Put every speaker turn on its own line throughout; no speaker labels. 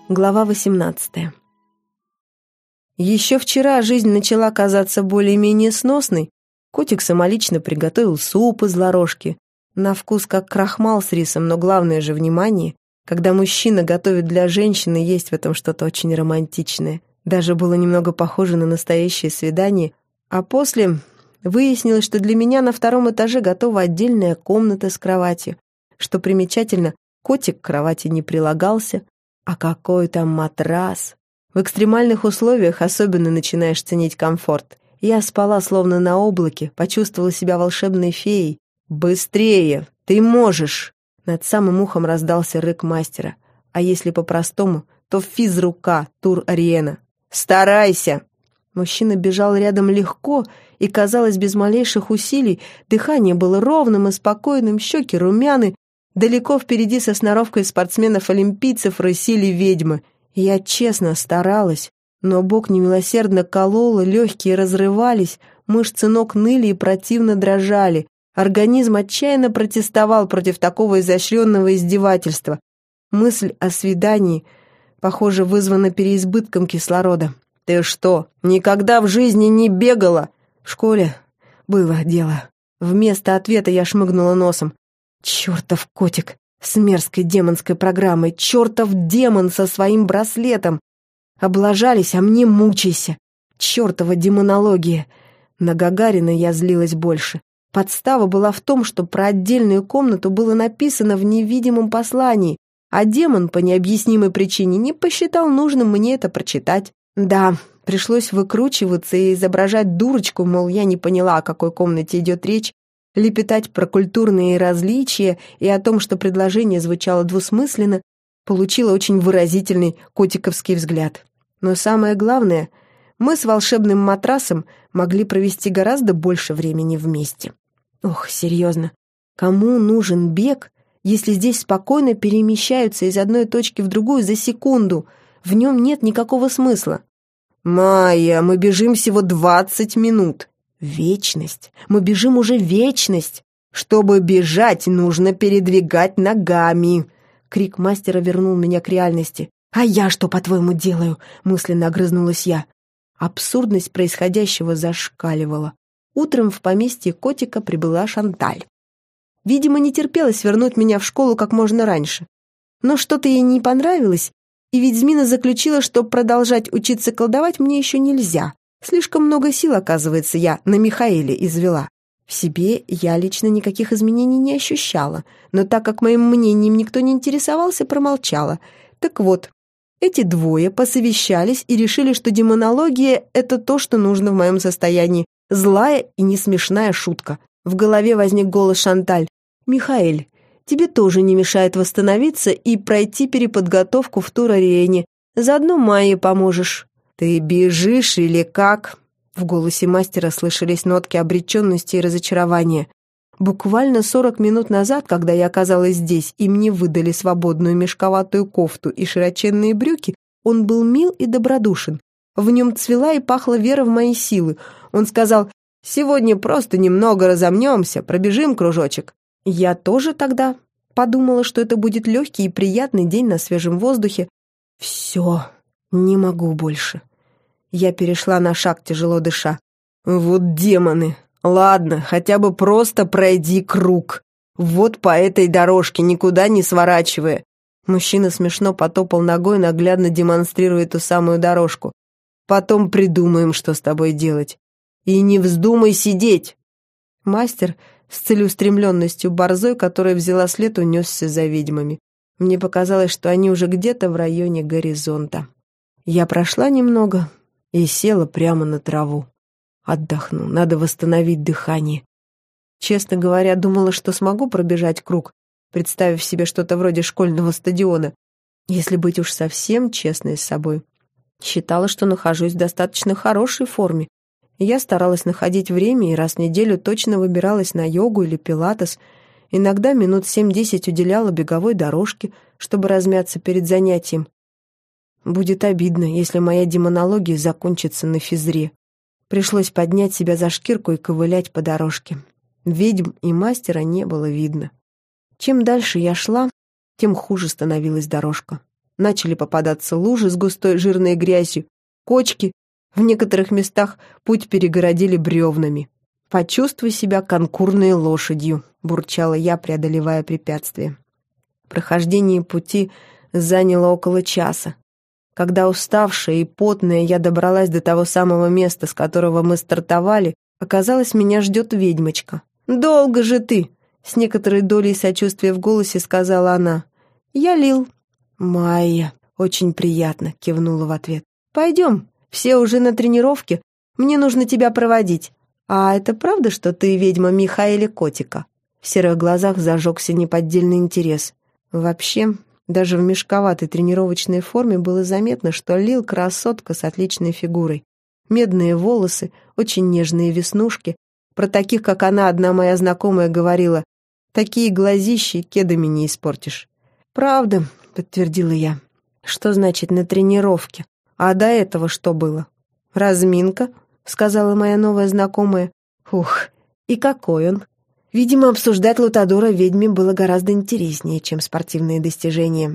Глава 18. Еще вчера жизнь начала казаться более-менее сносной. Котик самолично приготовил суп из ларошки. На вкус как крахмал с рисом, но главное же внимание. Когда мужчина готовит для женщины, есть в этом что-то очень романтичное. Даже было немного похоже на настоящее свидание. А после выяснилось, что для меня на 2-м этаже готова отдельная комната с кроватью. Что примечательно, котик к кровати не прилагался. А какой там матрас! В экстремальных условиях особенно начинаешь ценить комфорт. Я спала словно на облаке, почувствовала себя волшебной феей. «Быстрее! Ты можешь!» Над самым ухом раздался рык мастера. А если по-простому, то физрука Тур-Ариена. «Старайся!» Мужчина бежал рядом легко и, казалось, без малейших усилий. Дыхание было ровным и спокойным, щеки румяны. Далеко впереди со сноровкой спортсменов-олимпийцев рысили ведьмы. Я честно старалась, но бок немилосердно кололо, легкие разрывались, мышцы ног ныли и противно дрожали. Организм отчаянно протестовал против такого изощренного издевательства. Мысль о свидании, похоже, вызвана переизбытком кислорода. «Ты что, никогда в жизни не бегала?» «В школе было дело». Вместо ответа я шмыгнула носом. Чертов котик с мерзкой демонской программой, чертов демон со своим браслетом. Облажались, а мне мучайся. Чертова демонология. На Гагарина я злилась больше. Подстава была в том, что про отдельную комнату было написано в невидимом послании, а демон по необъяснимой причине не посчитал нужным мне это прочитать. Да, пришлось выкручиваться и изображать дурочку, мол, я не поняла, о какой комнате идет речь, лепетать про культурные различия и о том, что предложение звучало двусмысленно, получила очень выразительный котиковский взгляд. Но самое главное, мы с волшебным матрасом могли провести гораздо больше времени вместе. Ох, серьезно, кому нужен бег, если здесь спокойно перемещаются из одной точки в другую за секунду? В нем нет никакого смысла. «Майя, мы бежим всего 20 минут». «Вечность! Мы бежим уже вечность! Чтобы бежать, нужно передвигать ногами!» Крик мастера вернул меня к реальности. «А я что, по-твоему, делаю?» — мысленно огрызнулась я. Абсурдность происходящего зашкаливала. Утром в поместье котика прибыла Шанталь. Видимо, не терпелось вернуть меня в школу как можно раньше. Но что-то ей не понравилось, и ведь Змина заключила, что продолжать учиться колдовать мне еще нельзя. Слишком много сил, оказывается, я на Михаэле извела. В себе я лично никаких изменений не ощущала, но так как моим мнением никто не интересовался, промолчала. Так вот, эти двое посовещались и решили, что демонология — это то, что нужно в моем состоянии. Злая и несмешная шутка. В голове возник голос Шанталь. «Михаэль, тебе тоже не мешает восстановиться и пройти переподготовку в Тур-Ариене. Заодно Майе поможешь». «Ты бежишь или как?» В голосе мастера слышались нотки обреченности и разочарования. Буквально 40 минут назад, когда я оказалась здесь, и мне выдали свободную мешковатую кофту и широченные брюки, он был мил и добродушен. В нем цвела и пахла вера в мои силы. Он сказал: «Сегодня просто немного разомнемся, пробежим кружочек». Я тоже тогда подумала, что это будет легкий и приятный день на свежем воздухе. Все, не могу больше. Я перешла на шаг, тяжело дыша. «Вот демоны! Ладно, хотя бы просто пройди круг. Вот по этой дорожке, никуда не сворачивая». Мужчина смешно потопал ногой, наглядно демонстрируя ту самую дорожку. «Потом придумаем, что с тобой делать. И не вздумай сидеть!» Мастер с целеустремленностью борзой, которая взяла след, унесся за ведьмами. Мне показалось, что они уже где-то в районе горизонта. Я прошла немного и села прямо на траву. Отдохну, надо восстановить дыхание. Честно говоря, думала, что смогу пробежать круг, представив себе что-то вроде школьного стадиона. Если быть уж совсем честной с собой, считала, что нахожусь в достаточно хорошей форме. Я старалась находить время и раз в неделю точно выбиралась на йогу или пилатес. Иногда минут 7-10 уделяла беговой дорожке, чтобы размяться перед занятием. Будет обидно, если моя демонология закончится на физре. Пришлось поднять себя за шкирку и ковылять по дорожке. Ведьм и мастера не было видно. Чем дальше я шла, тем хуже становилась дорожка. Начали попадаться лужи с густой жирной грязью, кочки. В некоторых местах путь перегородили бревнами. «Почувствуй себя конкурной лошадью», — бурчала я, преодолевая препятствия. Прохождение пути заняло около часа. Когда уставшая и потная я добралась до того самого места, с которого мы стартовали, оказалось, меня ждет ведьмочка. «Долго же ты!» — с некоторой долей сочувствия в голосе сказала она. «Я Лил». «Майя, очень приятно», — кивнула в ответ. «Пойдем, все уже на тренировке, мне нужно тебя проводить». «А это правда, что ты ведьма Михаэля Котика?» В серых глазах зажегся неподдельный интерес. Вообще, даже в мешковатой тренировочной форме было заметно, что Лил красотка с отличной фигурой. Медные волосы, очень нежные веснушки. Про таких, как она, одна моя знакомая говорила: «Такие глазищи кедами не испортишь». «Правда», — подтвердила я. «Что значит на тренировке? А до этого что было?» «Разминка», — сказала моя новая знакомая. «Ух, и какой он!» Видимо, обсуждать Лутадора ведьме было гораздо интереснее, чем спортивные достижения.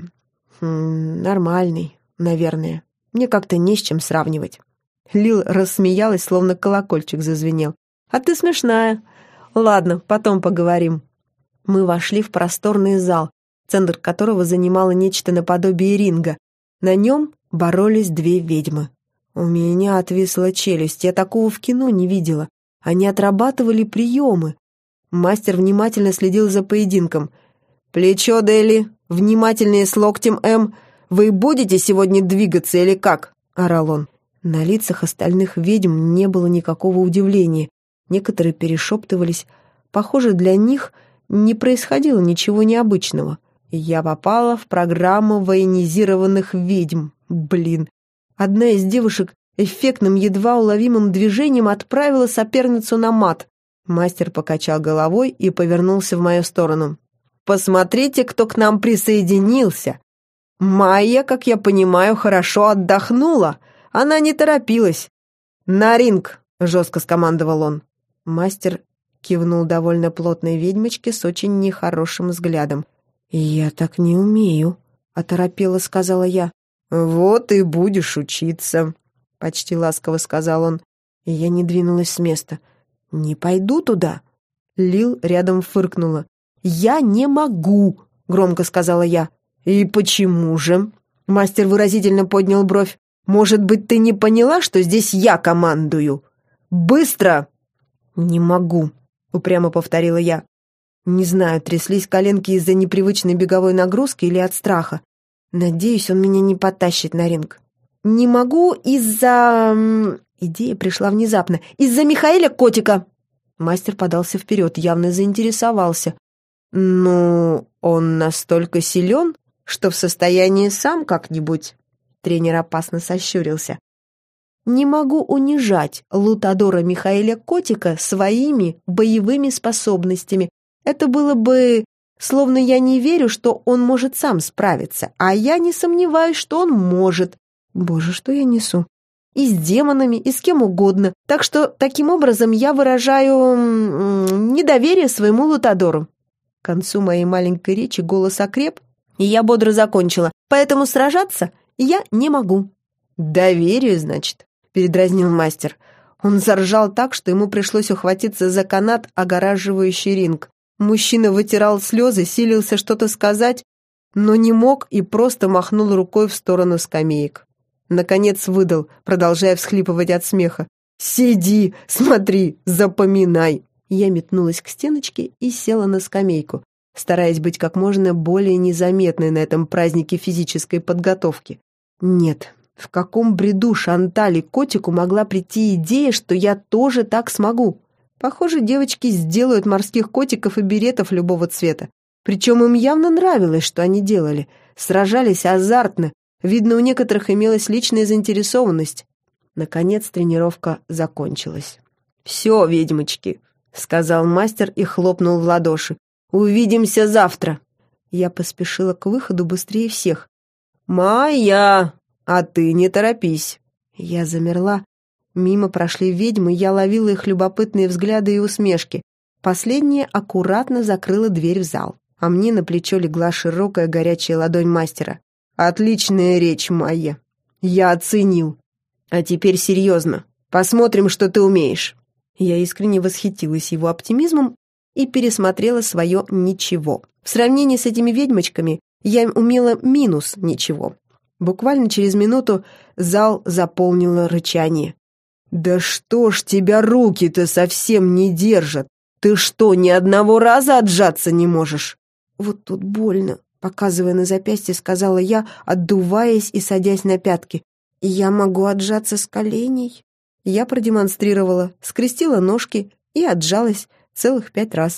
Нормальный, наверное. Мне как-то не с чем сравнивать. Лил рассмеялась, словно колокольчик зазвенел. «А ты смешная. Ладно, потом поговорим». Мы вошли в просторный зал, центр которого занимало нечто наподобие ринга. На нем боролись две ведьмы. У меня отвисла челюсть, я такого в кино не видела. Они отрабатывали приемы. Мастер внимательно следил за поединком. «Плечо, Дели, внимательнее с локтем, М. Вы будете сегодня двигаться или как?» — орал он. На лицах остальных ведьм не было никакого удивления. Некоторые перешептывались. Похоже, для них не происходило ничего необычного. Я попала в программу военизированных ведьм. Блин. Одна из девушек эффектным, едва уловимым движением отправила соперницу на мат. Мастер покачал головой и повернулся в мою сторону. «Посмотрите, кто к нам присоединился. Майя, как я понимаю, хорошо отдохнула. Она не торопилась. На ринг!» — жестко скомандовал он. Мастер кивнул довольно плотной ведьмочке с очень нехорошим взглядом. «Я так не умею», — оторопела сказала я. «Вот и будешь учиться», — почти ласково сказал он. И я не двинулась с места. «Не пойду туда». Лил рядом фыркнула. «Я не могу», — громко сказала я. «И почему же?» Мастер выразительно поднял бровь. «Может быть, ты не поняла, что здесь я командую? Быстро!» «Не могу», — упрямо повторила я. Не знаю, тряслись коленки из-за непривычной беговой нагрузки или от страха. Надеюсь, он меня не потащит на ринг. «Не могу из-за...» Идея пришла внезапно. «Из-за Михаэля Котика!» Мастер подался вперед, явно заинтересовался. «Ну, он настолько силен, что в состоянии сам как-нибудь...» Тренер опасно сощурился. «Не могу унижать Лутадора Михаэля Котика своими боевыми способностями. Это было бы... Словно я не верю, что он может сам справиться, а я не сомневаюсь, что он может. Боже, что я несу? И с демонами, и с кем угодно. Так что таким образом я выражаю недоверие своему Лутадору». К концу моей маленькой речи голос окреп, и я бодро закончила. «Поэтому сражаться я не могу». «Доверие, значит?» — передразнил мастер. Он заржал так, что ему пришлось ухватиться за канат, огораживающий ринг. Мужчина вытирал слезы, силился что-то сказать, но не мог и просто махнул рукой в сторону скамеек. Наконец выдал, продолжая всхлипывать от смеха. «Сиди, смотри, запоминай!» Я метнулась к стеночке и села на скамейку, стараясь быть как можно более незаметной на этом празднике физической подготовки. Нет, в каком бреду Шанталь и Котику могла прийти идея, что я тоже так смогу? Похоже, девочки сделают морских котиков и беретов любого цвета. Причем им явно нравилось, что они делали. Сражались азартно. Видно, у некоторых имелась личная заинтересованность. Наконец тренировка закончилась. «Все, ведьмочки», — сказал мастер и хлопнул в ладоши. «Увидимся завтра». Я поспешила к выходу быстрее всех. «Майя, а ты не торопись». Я замерла. Мимо прошли ведьмы, я ловила их любопытные взгляды и усмешки. Последняя аккуратно закрыла дверь в зал, а мне на плечо легла широкая горячая ладонь мастера. Отличная речь, Майя. Я оценил. А теперь серьезно. Посмотрим, что ты умеешь». Я искренне восхитилась его оптимизмом и пересмотрела свое «ничего». В сравнении с этими ведьмочками я умела минус «ничего». Буквально через минуту зал заполнило рычание. «Да что ж тебя руки-то совсем не держат? Ты что, ни одного раза отжаться не можешь?» «Вот тут больно», — показывая на запястье, сказала я, отдуваясь и садясь на пятки. «Я могу отжаться с коленей». Я продемонстрировала, скрестила ножки и отжалась целых 5 раз.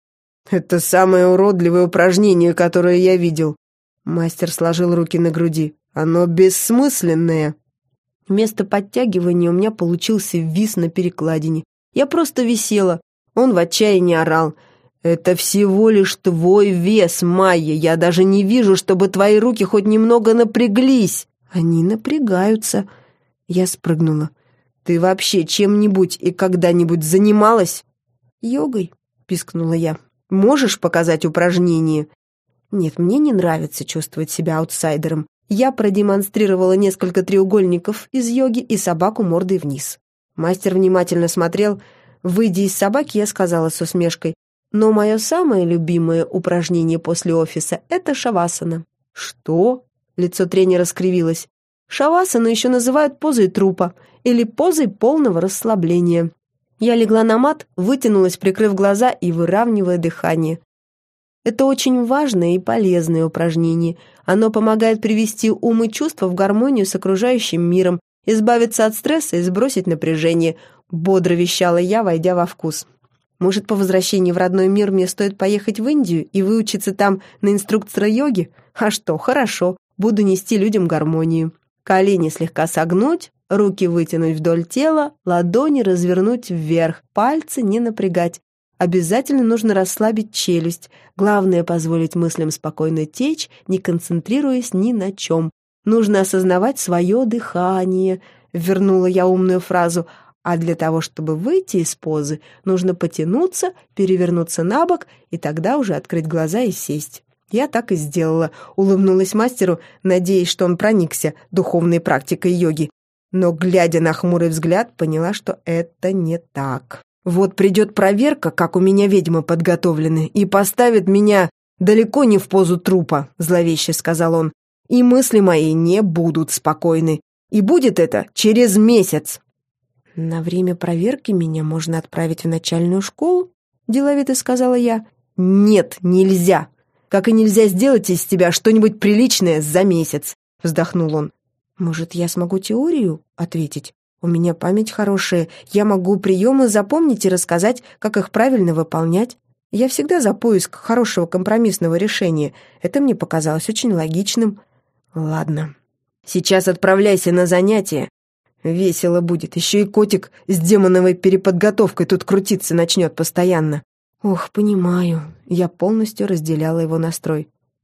«Это самое уродливое упражнение, которое я видел». Мастер сложил руки на груди. «Оно бессмысленное». Вместо подтягивания у меня получился вис на перекладине. Я просто висела. Он в отчаянии орал. «Это всего лишь твой вес, Майя. Я даже не вижу, чтобы твои руки хоть немного напряглись». «Они напрягаются». Я спрыгнула. «Ты вообще чем-нибудь и когда-нибудь занималась?» «Йогой», — пискнула я. «Можешь показать упражнение?» Нет, мне не нравится чувствовать себя аутсайдером. Я продемонстрировала несколько треугольников из йоги и собаку мордой вниз. Мастер внимательно смотрел. Выйдя из собаки, я сказала с усмешкой: «Но мое самое любимое упражнение после офиса — это шавасана». «Что?» — лицо тренера скривилось. «Шавасану еще называют позой трупа или позой полного расслабления». Я легла на мат, вытянулась, прикрыв глаза и выравнивая дыхание. Это очень важное и полезное упражнение. Оно помогает привести ум и чувства в гармонию с окружающим миром, избавиться от стресса и сбросить напряжение, бодро вещала я, войдя во вкус. Может, по возвращении в родной мир мне стоит поехать в Индию и выучиться там на инструктора йоги? А что, хорошо, буду нести людям гармонию. Колени слегка согнуть, руки вытянуть вдоль тела, ладони развернуть вверх, пальцы не напрягать. Обязательно нужно расслабить челюсть. Главное — позволить мыслям спокойно течь, не концентрируясь ни на чем. Нужно осознавать свое дыхание, вернула я умную фразу. А для того, чтобы выйти из позы, нужно потянуться, перевернуться на бок и тогда уже открыть глаза и сесть. Я так и сделала, улыбнулась мастеру, надеясь, что он проникся духовной практикой йоги. Но, глядя на хмурый взгляд, поняла, что это не так. «Вот придет проверка, как у меня ведьмы подготовлены, и поставит меня далеко не в позу трупа», — зловеще сказал он. «И мысли мои не будут спокойны. И будет это через месяц». «На время проверки меня можно отправить в начальную школу?» — деловито сказала я. «Нет, нельзя. Как и нельзя сделать из тебя что-нибудь приличное за месяц», — вздохнул он. «Может, я смогу теорию ответить? У меня память хорошая, я могу приемы запомнить и рассказать, как их правильно выполнять. Я всегда за поиск хорошего компромиссного решения. Это мне показалось очень логичным». «Ладно, сейчас отправляйся на занятия. Весело будет. Еще и котик с демоновой переподготовкой тут крутиться начнет постоянно». «Ох, понимаю». Я полностью разделяла его настрой.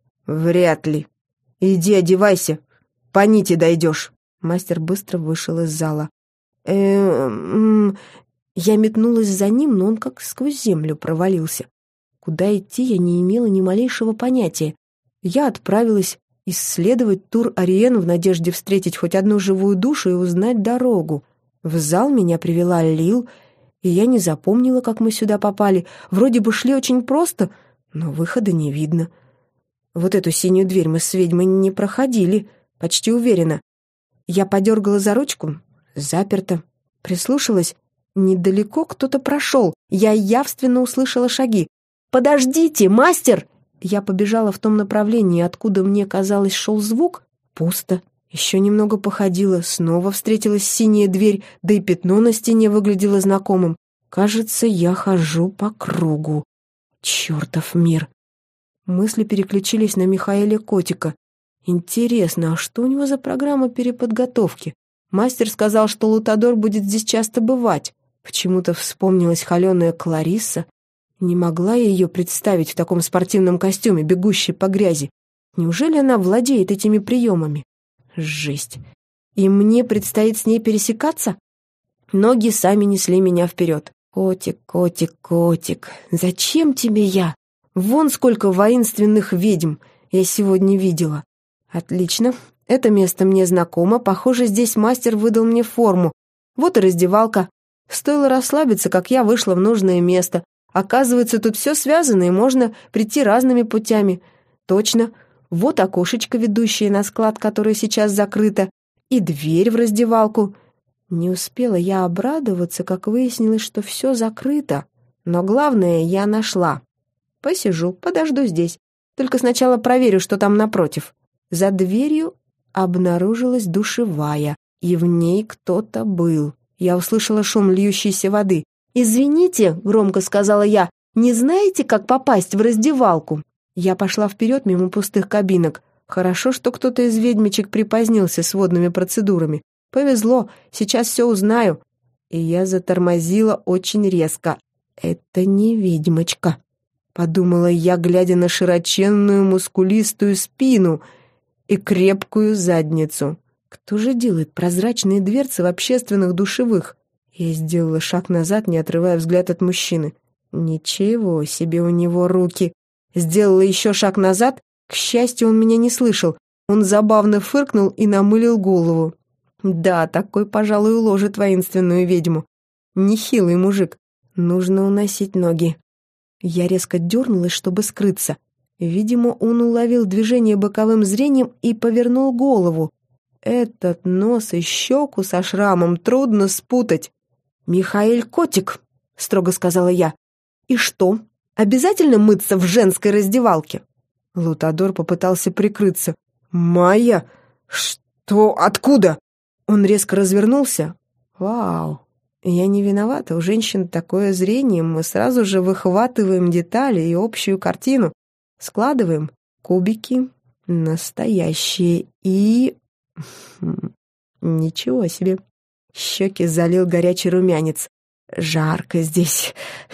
«Вряд ли. Иди одевайся. По нити дойдешь». Мастер быстро вышел из зала. Я метнулась за ним, но он как сквозь землю провалился. Куда идти, я не имела ни малейшего понятия. Я отправилась исследовать тур Ариен в надежде встретить хоть одну живую душу и узнать дорогу. В зал меня привела Лил, и я не запомнила, как мы сюда попали. Вроде бы шли очень просто, но выхода не видно. Вот эту синюю дверь мы с ведьмой не проходили, почти уверена. Я подергала за ручку. Заперто. Прислушалась. Недалеко кто-то прошел. Я явственно услышала шаги. «Подождите, мастер!» Я побежала в том направлении, откуда мне казалось шел звук. Пусто. Еще немного походила. Снова встретилась синяя дверь, да и пятно на стене выглядело знакомым. Кажется, я хожу по кругу. Чертов мир. Мысли переключились на Михаэля Котика. Интересно, а что у него за программа переподготовки? Мастер сказал, что Лутадор будет здесь часто бывать. Почему-то вспомнилась холеная Кларисса. Не могла я ее представить в таком спортивном костюме, бегущей по грязи. Неужели она владеет этими приемами? Жесть. И мне предстоит с ней пересекаться? Ноги сами несли меня вперед. «Котик, котик, котик, зачем тебе я? Вон сколько воинственных ведьм я сегодня видела. Отлично. Это место мне знакомо. Похоже, здесь мастер выдал мне форму. Вот и раздевалка. Стоило расслабиться, как я вышла в нужное место. Оказывается, тут все связано, и можно прийти разными путями. Точно. Вот окошечко, ведущее на склад, которое сейчас закрыто, и дверь в раздевалку. Не успела я обрадоваться, как выяснилось, что все закрыто. Но главное я нашла. Посижу, подожду здесь. Только сначала проверю, что там напротив. За дверью обнаружилась душевая, и в ней кто-то был. Я услышала шум льющейся воды. «Извините», — громко сказала я, — «не знаете, как попасть в раздевалку?» Я пошла вперед мимо пустых кабинок. Хорошо, что кто-то из ведьмичек припозднился с водными процедурами. Повезло, сейчас все узнаю. И я затормозила очень резко. «Это не ведьмочка», — подумала я, глядя на широченную мускулистую спину и крепкую задницу. Кто же делает прозрачные дверцы в общественных душевых? Я сделала шаг назад, не отрывая взгляд от мужчины. Ничего себе у него руки. Сделала еще шаг назад. К счастью, он меня не слышал. Он забавно фыркнул и намылил голову. Да, такой, пожалуй, уложит воинственную ведьму. Нехилый мужик. Нужно уносить ноги. Я резко дернулась, чтобы скрыться. Видимо, он уловил движение боковым зрением и повернул голову. Этот нос и щеку со шрамом трудно спутать. «Михаэль Котик», — строго сказала я. «И что, обязательно мыться в женской раздевалке?» Лутадор попытался прикрыться. «Майя? Что? Откуда?» Он резко развернулся. «Вау, я не виновата, у женщин такое зрение, мы сразу же выхватываем детали и общую картину, складываем кубики, настоящие и...» Ничего себе. Щеки залил горячий румянец. Жарко здесь.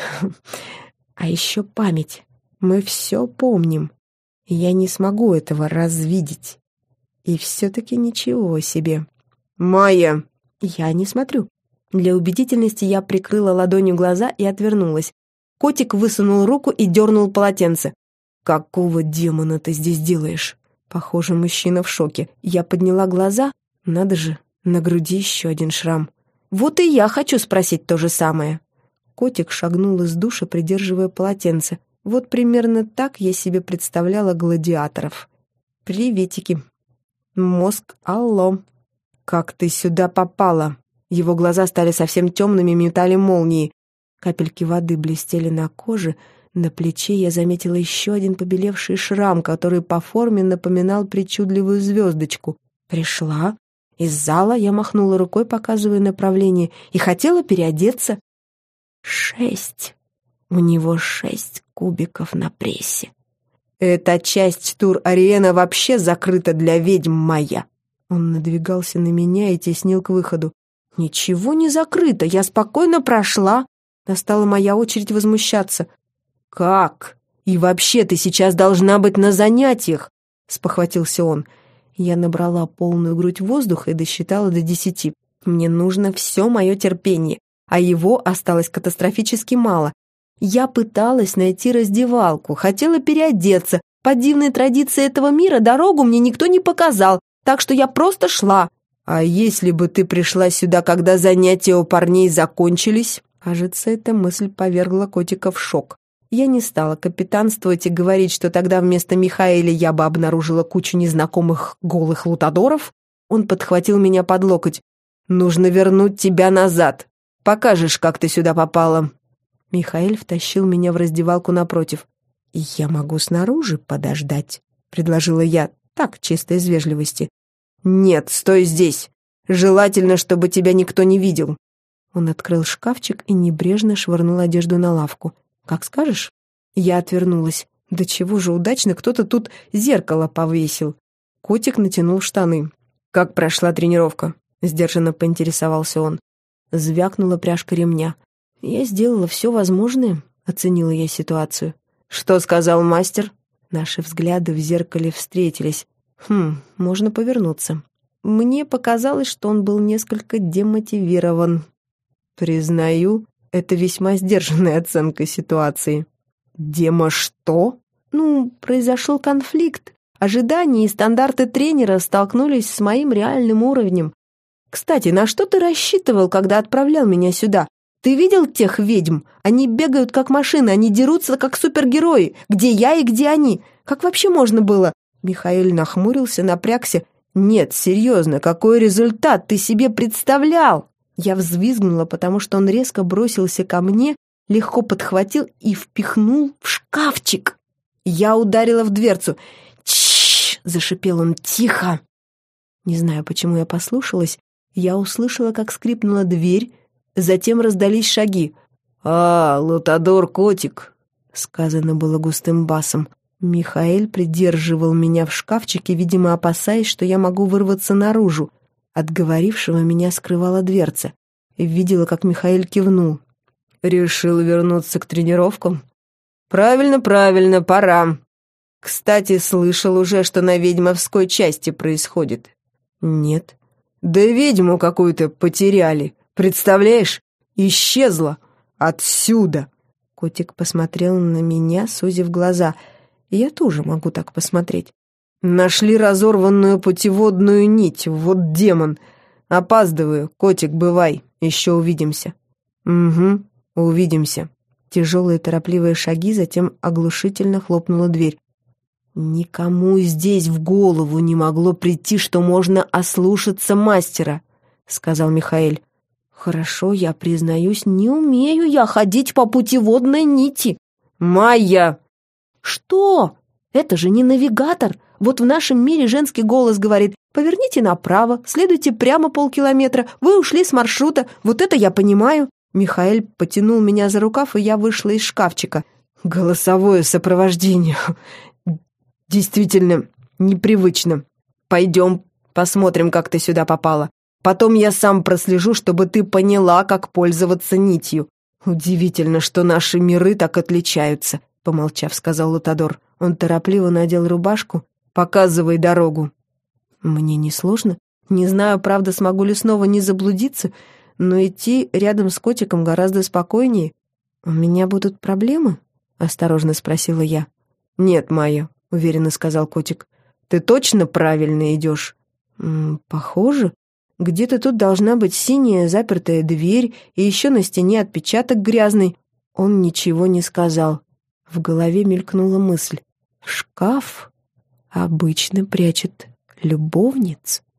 А еще память. Мы все помним. Я не смогу этого развидеть. И все-таки ничего себе. «Майя!» Я не смотрю. Для убедительности я прикрыла ладонью глаза и отвернулась. Котик высунул руку и дернул полотенце. «Какого демона ты здесь делаешь?» Похоже, мужчина в шоке. Я подняла глаза. Надо же, на груди еще один шрам. Вот и я хочу спросить то же самое. Котик шагнул из душа, придерживая полотенце. Вот примерно так я себе представляла гладиаторов. «Приветики. Мозг, алло. Как ты сюда попала?» Его глаза стали совсем темными, метали молнии. Капельки воды блестели на коже. На плече я заметила еще один побелевший шрам, который по форме напоминал причудливую звездочку. «Пришла?» Из зала я махнула рукой, показывая направление, и хотела переодеться. 6. У него 6 кубиков на прессе. Эта часть тур-арены вообще закрыта для ведьм, Майя. Он надвигался на меня и теснил к выходу. «Ничего не закрыто, я спокойно прошла». Настала моя очередь возмущаться. «Как? И вообще ты сейчас должна быть на занятиях», — спохватился он. Я набрала полную грудь воздуха и досчитала до 10. Мне нужно все мое терпение, а его осталось катастрофически мало. Я пыталась найти раздевалку, хотела переодеться. По дивной традиции этого мира дорогу мне никто не показал, так что я просто шла. «А если бы ты пришла сюда, когда занятия у парней закончились?» Кажется, эта мысль повергла котика в шок. Я не стала капитанствовать и говорить, что тогда вместо Михаэля я бы обнаружила кучу незнакомых голых лутадоров. Он подхватил меня под локоть. «Нужно вернуть тебя назад. Покажешь, как ты сюда попала». Михаэль втащил меня в раздевалку напротив. «Я могу снаружи подождать», — предложила я, так, чисто из вежливости. «Нет, стой здесь. Желательно, чтобы тебя никто не видел». Он открыл шкафчик и небрежно швырнул одежду на лавку. «Как скажешь». Я отвернулась. Да чего же удачно кто-то тут зеркало повесил. Котик натянул штаны. «Как прошла тренировка?» — сдержанно поинтересовался он. Звякнула пряжка ремня. «Я сделала все возможное», — оценила я ситуацию. «Что сказал мастер?» Наши взгляды в зеркале встретились. Можно повернуться. Мне показалось, что он был несколько демотивирован. Признаю, это весьма сдержанная оценка ситуации. «Дема что?» «Произошел конфликт. Ожидания и стандарты тренера столкнулись с моим реальным уровнем. Кстати, на что ты рассчитывал, когда отправлял меня сюда? Ты видел тех ведьм? Они бегают как машины, они дерутся как супергерои. Где я и где они? Как вообще можно было?» Михаил нахмурился, напрягся. «Нет, серьезно, какой результат ты себе представлял?» Я взвизгнула, потому что он резко бросился ко мне, легко подхватил и впихнул в шкафчик. Я ударила в дверцу. «Тш!» — зашипел он. «Тихо!» Не знаю, почему я послушалась. Я услышала, как скрипнула дверь, затем раздались шаги. «Лутадор, котик!» — сказано было густым басом. Михаил придерживал меня в шкафчике, видимо, опасаясь, что я могу вырваться наружу. От говорившего меня скрывала дверца. Видела, как Михаил кивнул. «Решил вернуться к тренировкам?» «Правильно, правильно, пора. Кстати, слышал уже, что на ведьмовской части происходит?» «Нет». «Да ведьму какую-то потеряли. Представляешь? Исчезла. Отсюда!» Котик посмотрел на меня, сузив глаза. Я тоже могу так посмотреть. «Нашли разорванную путеводную нить. Вот демон. Опаздываю. Котик, бывай. Еще увидимся». «Угу, увидимся». Тяжелые торопливые шаги, затем оглушительно хлопнула дверь. «Никому здесь в голову не могло прийти, что можно ослушаться мастера», — сказал Михаил. «Хорошо, я признаюсь, не умею я ходить по путеводной нити». «Майя!» «Что? Это же не навигатор. Вот в нашем мире женский голос говорит: поверните направо, следуйте прямо полкилометра, вы ушли с маршрута, вот это я понимаю». Михаил потянул меня за рукав, и я вышла из шкафчика. «Голосовое сопровождение. Действительно непривычно. Пойдем, посмотрим, как ты сюда попала. Потом я сам прослежу, чтобы ты поняла, как пользоваться нитью. Удивительно, что наши миры так отличаются», — помолчав, сказал Лутадор. Он торопливо надел рубашку. «Показывай дорогу». «Мне несложно. Не знаю, правда, смогу ли снова не заблудиться, но идти рядом с котиком гораздо спокойнее. У меня будут проблемы?» — осторожно спросила я. «Нет, Майя», — уверенно сказал котик. «Ты точно правильно идешь?» «Похоже. Где-то тут должна быть синяя запертая дверь, и еще на стене отпечаток грязный». Он ничего не сказал. В голове мелькнула мысль. Шкаф обычно прячет любовниц.